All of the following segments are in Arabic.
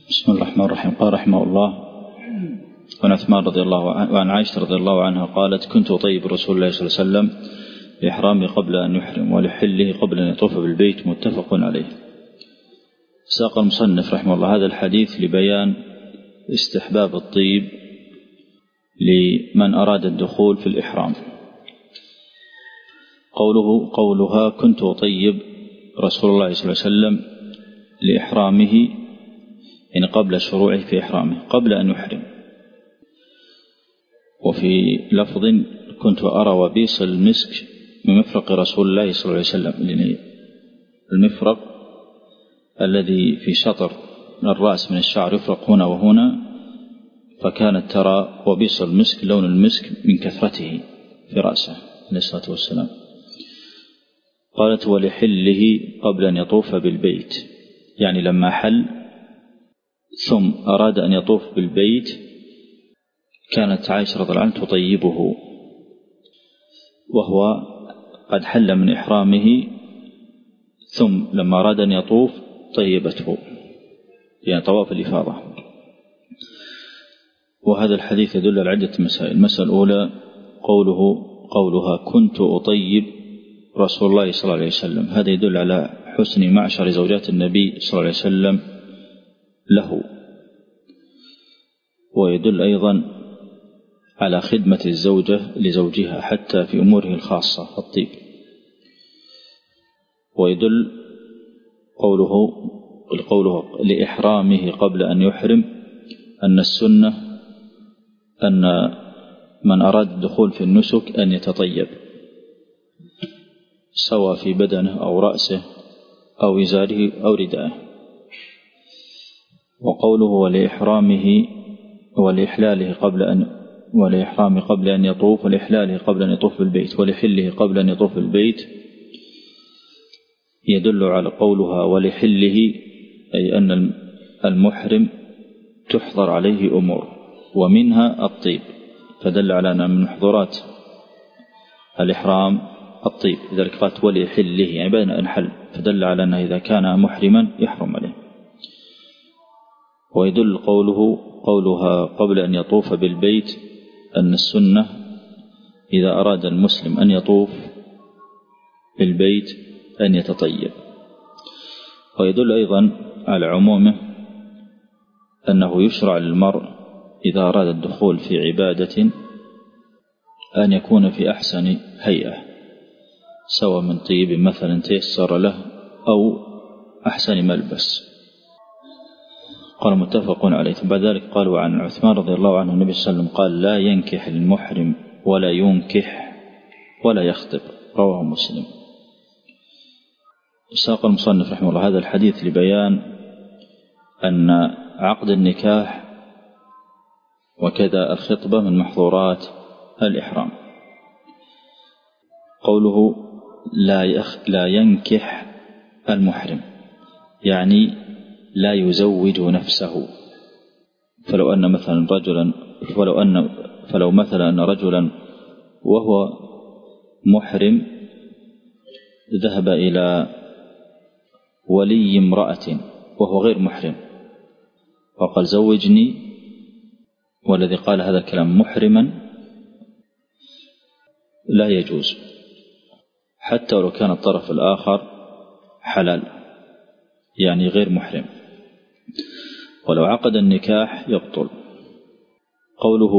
بسم الله الرحمن الرحيم. قال رحمه الله: وعن عثمان رضي الله عنه وعن عائشة رضي الله عنها قالت: كنت أطيب رسول الله صلى الله عليه وسلم لإحرامه قبل أن يحرم ولحله قبل أن يطوف بالبيت، متفق عليه. ساق المصنف رحمه الله هذا الحديث لبيان استحباب الطيب لمن أراد الدخول في الإحرام. قولها كنت أطيب رسول الله صلى الله عليه وسلم لإحرامه، يعني قبل شروعه في إحرامه قبل أن يحرم. وفي لفظ كنت أرى وبيص المسك من مفرق رسول الله صلى الله عليه وسلم، يعني المفرق الذي في شطر الرأس من الشعر يفرق هنا وهنا، فكانت ترى وبيص المسك لون المسك من كثرته في رأسه عليه الصلاة والسلام. قالت: ولحله قبل أن يطوف بالبيت، يعني لما حل ثم أراد أن يطوف بالبيت كانت عائشة رضي الله عنها تطيبه، وهو قد حل من إحرامه ثم لما أراد أن يطوف طيبته، يعني طواف الإفاضة. وهذا الحديث يدل على عدة مسائل. المسألة الأولى قولها كنت أطيب رسول الله صلى الله عليه وسلم، هذا يدل على حسن معشر زوجات النبي صلى الله عليه وسلم له، ويدل أيضا على خدمة الزوجة لزوجها حتى في أموره الخاصة الطيب. ويدل قوله لإحرامه قبل أن يحرم أن السنة أن من أراد الدخول في النسك أن يتطيب، سواء في بدنه أو رأسه أو إزاره أو ردائه. وقوله ولإحرامه ولإحلاله قبل أن يطوف، ولإحلاله قبل أن يطوف بالبيت، ولحله قبل أن يطوف بالبيت، يدل على قولها ولحله أي أن المحرم تحضر عليه أمور ومنها الطيب، فدل على أن من محظورات الإحرام الطيب، لذلك قالت ولحله يعني بين أن حل، فدل على أنه إذا كان محرما يحرم عليه. ويدل قولها قبل أن يطوف بالبيت أن السنة إذا أراد المسلم أن يطوف بالبيت أن يتطيب. ويدل أيضا على عمومه أنه يشرع للمرء إذا أراد الدخول في عبادة أن يكون في أحسن هيئة، سواء من طيب مثلا تيسر له أو أحسن ملبس. قال متفق عليه. بعد ذلك قالوا عن عثمان رضي الله عنه النبي صلى الله عليه وسلم قال: لا ينكح المحرم ولا ينكح ولا يخطب، رواه مسلم. ساق المصنف رحمه الله هذا الحديث لبيان أن عقد النكاح وكذا الخطبة من محظورات الإحرام. قوله لا ينكح المحرم يعني لا يزوج نفسه. فلو مثلا أن رجلا وهو محرم ذهب إلى ولي امرأة وهو غير محرم وقال زوجني، والذي قال هذا الكلام محرما، لا يجوز حتى ولو كان الطرف الآخر حلال يعني غير محرم، ولو عقد النكاح يبطل. قوله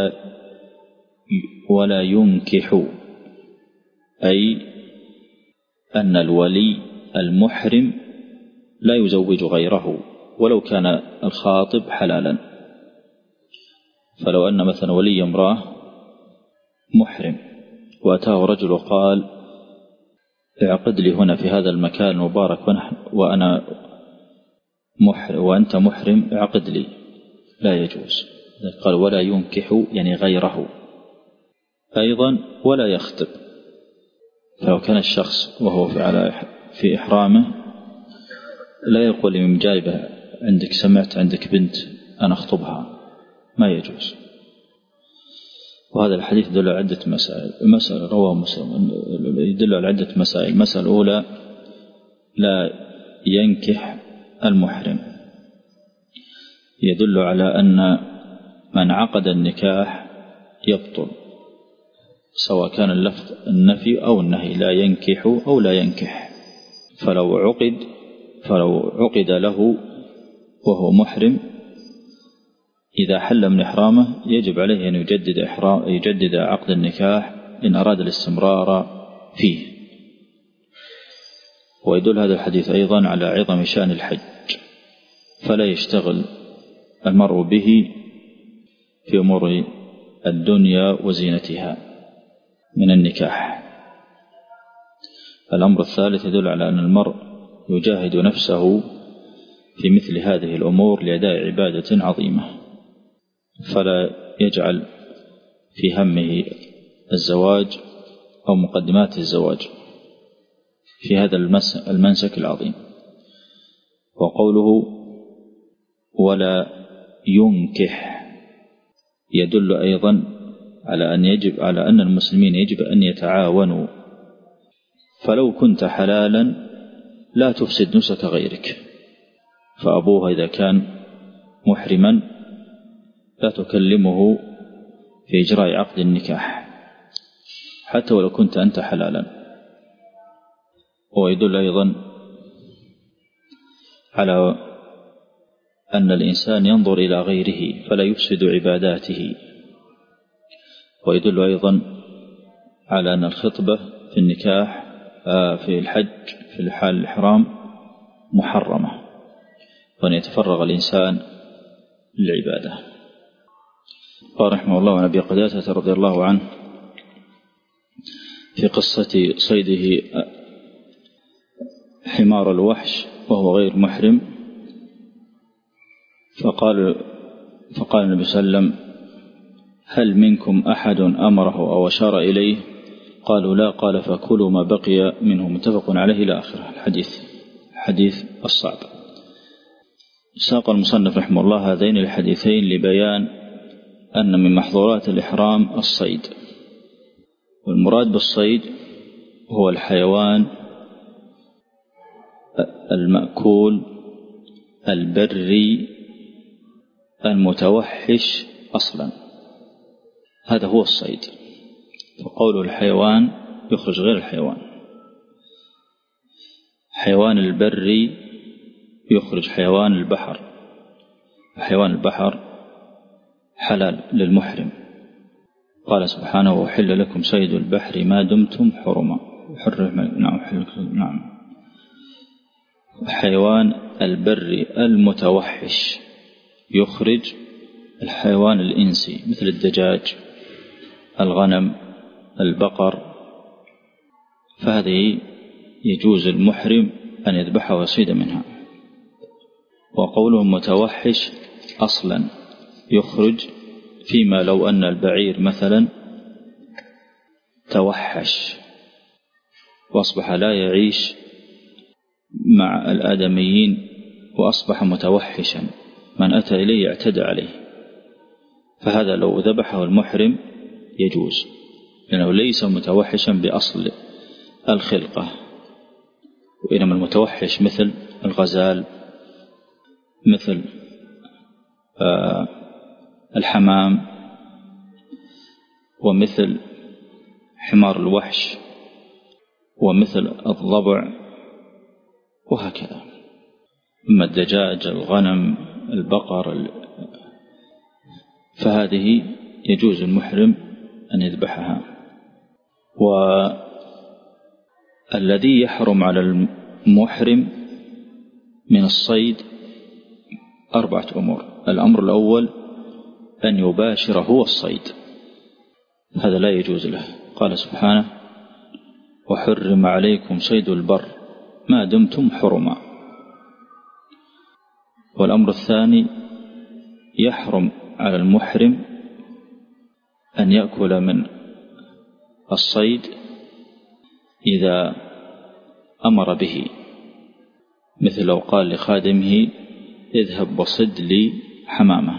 ولا ينكح أي أن الولي المحرم لا يزوج غيره ولو كان الخاطب حلالا. فلو أن مثلا ولي امرأة محرم وأتاه رجل وقال اعقد لي هنا في هذا المكان المبارك وأنا محرم وأنت محرم اعقد لي، لا يجوز. قال ولا ينكح يعني غيره. أيضا ولا يخطب، فلو كان الشخص وهو في إحرامه لا يقول لمن جايبه عندك سمعت عندك بنت أنا أخطبها، ما يجوز. وهذا الحديث يدل على عدة مسائل. المسألة رواه مسلم يدل على عدة مسائل. المسألة الأولى لا ينكح المحرم، يدل على أن من عقد النكاح يبطل، سواء كان اللفظ النفي أو النهي، لا ينكح أو لا ينكح. فلو عقد له وهو محرم، إذا حل من إحرامه يجب عليه أن يجدد عقد النكاح إن أراد الاستمرار فيه. ويدل هذا الحديث أيضا على عظم شأن الحج، فلا يشتغل المرء به في أمور الدنيا وزينتها من النكاح. الأمر الثالث يدل على أن المرء يجاهد نفسه في مثل هذه الأمور لأداء عبادة عظيمة، فلا يجعل في همه الزواج أو مقدمات الزواج في هذا المنسك العظيم. وقوله ولا ينكح يدل أيضا على أن المسلمين يجب أن يتعاونوا، فلو كنت حلالا لا تفسد نسك غيرك، فأبوها إذا كان محرما لا تكلمه في إجراء عقد النكاح حتى ولو كنت أنت حلالا. ويدل أيضا على أن الإنسان ينظر إلى غيره فلا يفسد عباداته. ويدل أيضا على أن الخطبة في النكاح في الحج في حال الإحرام محرمة، وأن يتفرغ الإنسان للعبادة. قال رحمه الله عن أبي قتادة رضي الله عنه في قصة صيده حمار الوحش وهو غير محرم، فقال النبي صلى الله عليه وسلم هل منكم أحد أمره أو أشار إليه؟ قالوا لا. قال فكلوا ما بقي منه. متفق عليه إلى آخره الحديث الصعب. ساق المصنف رحمه الله هذين الحديثين لبيان أن من محظورات الإحرام الصيد، والمراد بالصيد هو الحيوان المأكول البري المتوحش أصلا، هذا هو الصيد. فقول الحيوان يخرج غير الحيوان، حيوان البري يخرج حيوان البحر. حيوان البحر حلال للمحرم، قال سبحانه وحل لكم صيد البحر ما دمتم حرما. نعم. حيوان البري المتوحش يخرج الحيوان الإنسي مثل الدجاج الغنم البقر، فهذه يجوز المحرم أن يذبحها ويصيد منها. وقوله متوحش أصلا يخرج فيما لو أن البعير مثلا توحش وأصبح لا يعيش مع الآدميين وأصبح متوحشا، من أتى إليه اعتدى عليه، فهذا لو ذبحه المحرم يجوز، لأنه ليس متوحشا بأصل الخلقة، وإنما المتوحش مثل الغزال، مثل الحمام، ومثل حمار الوحش، ومثل الضبع، وهكذا. أما الدجاج الغنم البقر فهذه يجوز المحرم أن يذبحها. والذي يحرم على المحرم من الصيد 4 أمور. الأمر الأول أن يباشر هو الصيد، هذا لا يجوز له، قال سبحانه وحرم عليكم صيد البر ما دمتم حرما. والأمر الثاني يحرم على المحرم أن يأكل من الصيد إذا أمر به، مثل لو قال لخادمه اذهب وصد لي حمامة،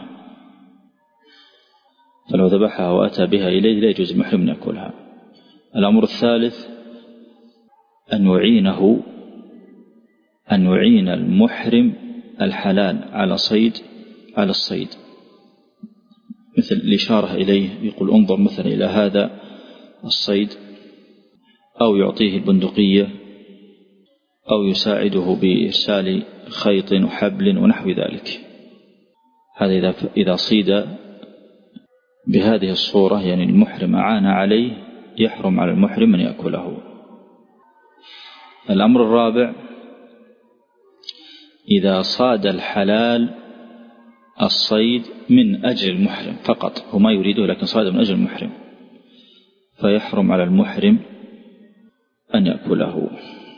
فلو ذبحها وأتى بها إليه لا يجوز المحرم أن يأكلها. الأمر الثالث أن يعين المحرم الحلال على صيد على الصيد، مثل الإشارة إليه، يقول انظر مثلا إلى هذا الصيد، أو يعطيه البندقية، أو يساعده بإرسال خيط وحبل ونحو ذلك. هذا إذا صيد بهذه الصورة، يعني المحرم أعان عليه، يحرم على المحرم أن يأكله. الأمر الرابع: إذا صاد الحلال الصيد من أجل المحرم فقط، هو ما يريده لكن صاد من أجل المحرم، فيحرم على المحرم أن يأكله.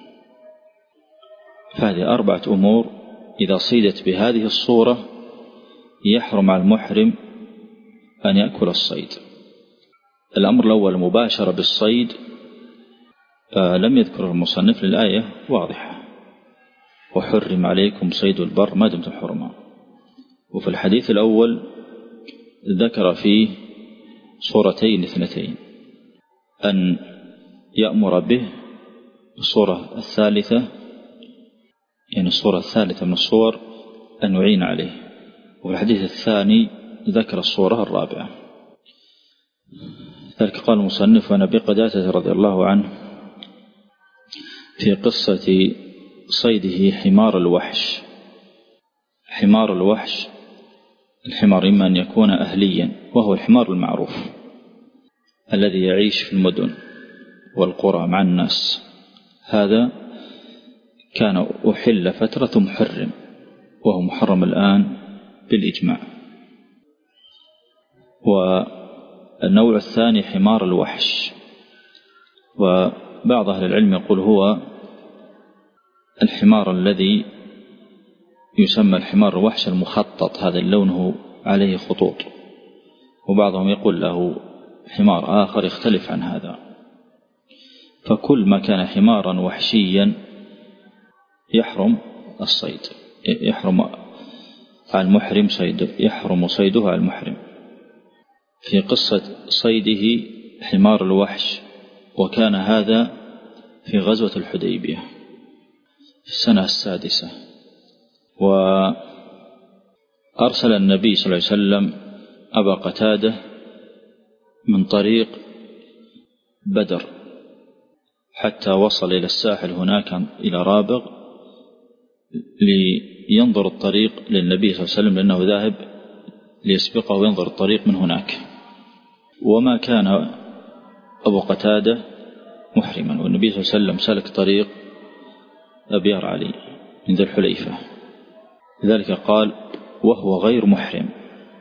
فهذه 4 أمور إذا صيدت بهذه الصورة يحرم على المحرم أن يأكل الصيد. الأمر الأول مباشرة بالصيد، لم يذكر المصنف للآية واضحة: وحرم عليكم صيد البر ما دمتم حرما. وفي الحديث الأول ذكر فيه صورتين 2: أن يأمر به. الصورة الثالثة، يعني الصورة الثالثة من الصور، أن يعين عليه. وفي الحديث الثاني ذكر الصورة الرابعة. ذلك قال المصنف: عن أبي قتادة رضي الله عنه في قصة صيده حمار الوحش. حمار الوحش، الحمار إما أن يكون أهليا، وهو الحمار المعروف الذي يعيش في المدن والقرى مع الناس، هذا كان أحل فترة محرم، وهو محرم الآن بالإجماع. والنوع الثاني حمار الوحش، وبعض أهل العلم يقول هو الحمار الذي يسمى الحمار الوحش المخطط، هذا اللون عليه خطوط، وبعضهم يقول له حمار آخر يختلف عن هذا. فكل ما كان حمارا وحشيا يحرم الصيد، يحرم على المحرم صيده، يحرم صيده على المحرم. في قصة صيده حمار الوحش، وكان هذا في غزوة الحديبية في السنة 6، وأرسل النبي صلى الله عليه وسلم أبا قتادة من طريق بدر حتى وصل إلى الساحل هناك إلى رابغ لينظر الطريق للنبي صلى الله عليه وسلم، لأنه ذاهب ليسبقه وينظر الطريق من هناك. وما كان أبو قتادة محرما، والنبي صلى الله عليه وسلم سلك طريق أبيار علي من ذي الحليفة، لذلك قال وهو غير محرم.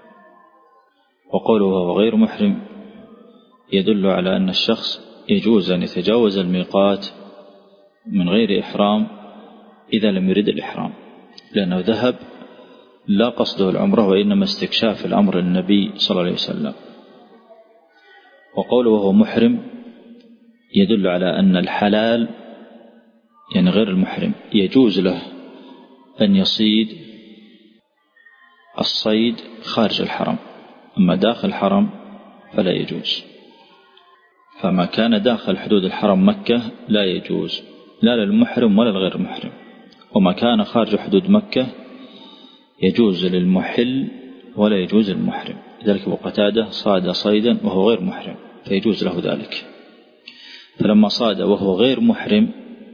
وقوله وهو غير محرم يدل على أن الشخص يجوز أن يتجاوز الميقات من غير إحرام إذا لم يرد الإحرام، لأنه ذهب لا قصده العمرة وإنما استكشاف الأمر للنبي صلى الله عليه وسلم. وقوله وهو محرم يدل على أن الحلال، يعني غير المحرم، يجوز له أن يصيد الصيد خارج الحرم، أما داخل الحرم فلا يجوز. فما كان داخل حدود الحرم مكة لا يجوز لا للمحرم ولا لغير المحرم، وما كان خارج حدود مكة يجوز للمحل ولا يجوز للمحرم. لذلك أبو قتادة صاد صيدا وهو غير محرم فيجوز له ذلك. فلما صاد وهو غير محرم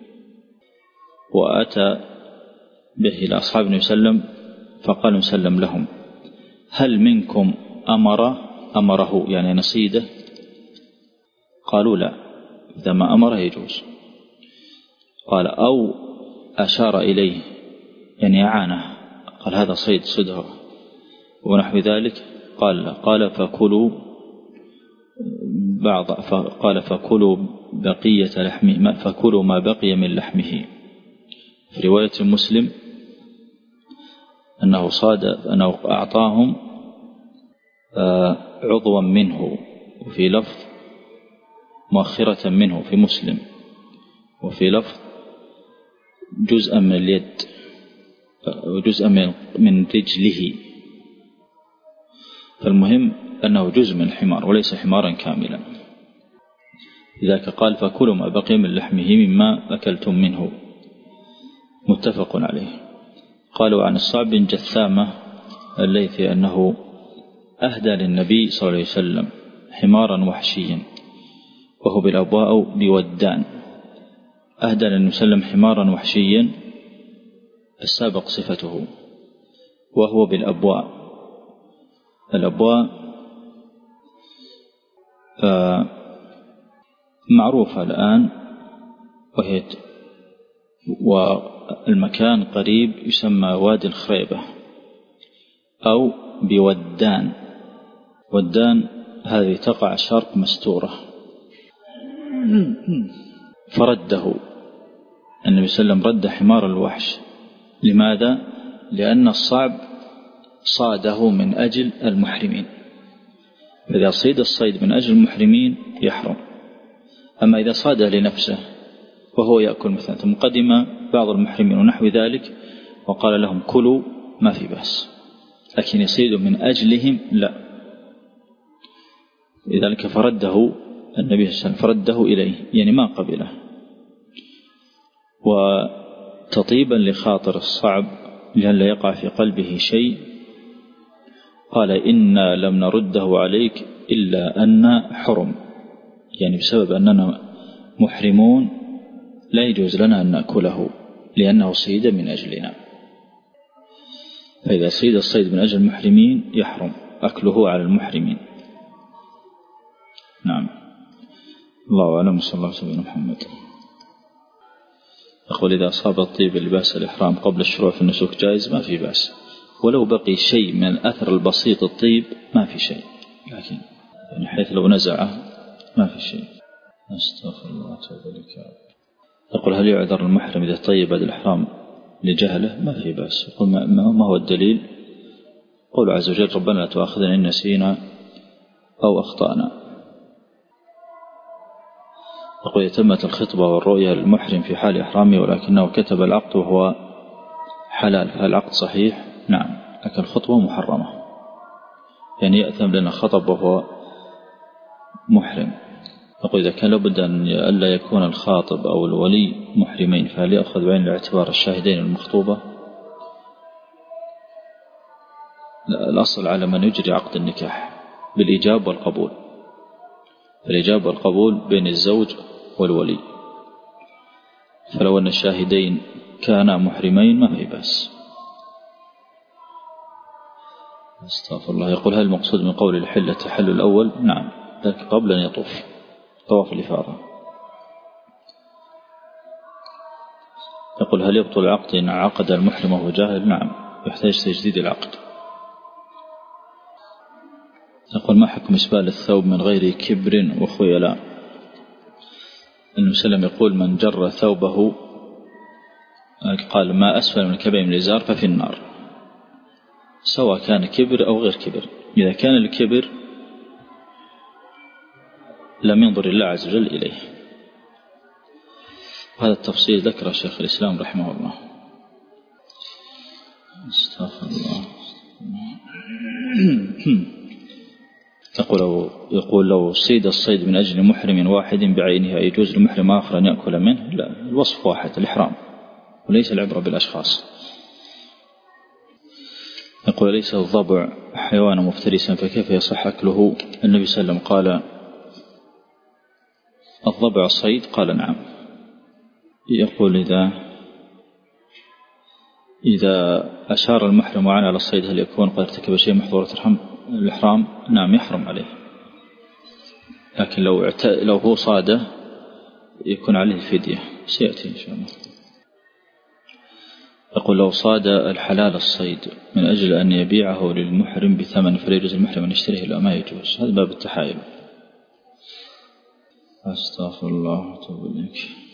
وأتى به إلى أصحاب النبي صلى الله عليه وسلم، فقال وسلم لهم هل منكم أمره يعني نصيده؟ قالوا لا، إذا ما أمره يجوز. قال أو أشار إليه يعني أعانه، قال هذا صيد صده ونحو ذلك، قال فكلوا بقية لحمه، فكلوا ما بقي من لحمه. في رواية مسلم أنه أعطاهم عضوا منه، وفي لفظ مؤخرة منه في مسلم، وفي لفظ جزءا من اليد وجزءا من رجله. فالمهم أنه جزء من الحمار وليس حمارا كاملا. لذلك قال فكلوا ما بقي من لحمه مما أكلتم منه، متفق عليه. قالوا عن الصعب بن جثامة الليثي أنه أهدى للنبي صلى الله عليه وسلم حمارا وحشيا وهو بالأبواء أو بودان. أهدى للنبي صلى الله عليه وسلم حمارا وحشيا السابق صفته وهو بالأبواء. الأبواء معروفة الآن، والمكان قريب يسمى وادي الخريبة أو بودان. ودان هذه تقع شرق مستورة. فرده النبي صلى الله عليه وسلم، رد حمار الوحش. لماذا؟ لأن الصعب صاده من أجل المحرمين، فإذا صيد الصيد من أجل المحرمين يحرم. أما إذا صاده لنفسه وهو يأكل مثلا ثم قدم بعض المحرمين ونحو ذلك وقال لهم كلوا ما في بأس، لكن يصيد من أجلهم لا. لذلك فرده النبي صلى الله عليه وسلم، فرده إليه يعني ما قبله. وتطيبا لخاطر الصعب لئلا يقع في قلبه شيء قال إنا لم نرده عليك إلا أن حرم، يعني بسبب أننا محرمون لا يجوز لنا أن نأكله لأنه صيد من أجلنا. فإذا صيد الصيد من أجل المحرمين يحرم أكله على المحرمين. نعم، الله أعلم. صلى الله عليه وسلم محمد. يقول إذا أصاب الطيب لباس الإحرام قبل الشروع في النسك جائز، ما في بأس، ولو بقي شيء من الأثر البسيط الطيب ما في شيء، لكن يعني حيث لو نزعه ما في شيء. أستغفر الله وأتوب إليك. يقول هل يعذر المحرم إذا طيب بعد الإحرام لجهله؟ ما في بأس. يقول ما هو الدليل؟ قول عز وجل ربنا لا تؤاخذنا إن نسينا أو أخطأنا. يقول تمت الخطبة والرؤية للمحرم في حال إحرامه ولكنه كتب العقد وهو حلال، فهل العقد صحيح؟ نعم، لكن الخطبة محرمة، يعني يأثم لأنه خطب وهو محرم. يقول إذا كان لابد أن لا يكون الخاطب أو الولي محرمين فهل يأخذ بعين الاعتبار الشاهدين المخطوبة؟ الأصل على من يجري عقد النكاح بالإيجاب والقبول، فالإيجاب والقبول بين الزوج والولي، فلو أن الشاهدين كانا محرمين ما في بأس. استغفر الله. يقول هل المقصود من قول الحل التحلل الأول؟ نعم، ذلك قبل أن يطوف طواف الإفاضة. يقول هل يبطل العقد إن عقد المحرم وهو جاهل؟ نعم، يحتاج تجديد العقد. يقول ما حكم إسبال الثوب من غير كبر وخيلاء؟ النبي صلى الله عليه وسلم يقول من جر ثوبه قال ما أسفل من الكعبين من الإزار ففي النار، سواء كان كبر أو غير كبر. إذا كان الكبر لم ينظر الله عز وجل إليه. هذا التفصيل ذكر شيخ الإسلام رحمه الله. استغفر الله. يقول لو صيد الصيد من أجل محرم واحد بعينه يجوز لمحرم آخر أن يأكل منه؟ لا، الوصف واحد، الإحرام، وليس العبرة بالأشخاص. يقول ليس الضبع حيوانا مفترسا فكيف يصح أكله؟ النبي صلى الله عليه وسلم قال الضبع صيد، قال نعم. يقول إذا أشار المحرم وعن على الصيد هل يكون قد ارتكب شيء محظورة الإحرام؟ نعم، يحرم عليه، لكن لو هو صاده يكون عليه الفدية، سيأتي إن شاء الله. يقول لو صاد الحلال الصيد من أجل أن يبيعه للمحرم بثمن فلا يجوز المحرم أن يشتريه؟ لا، ما يجوز، هذا باب التحايل. أستغفر الله وأتوب إليك.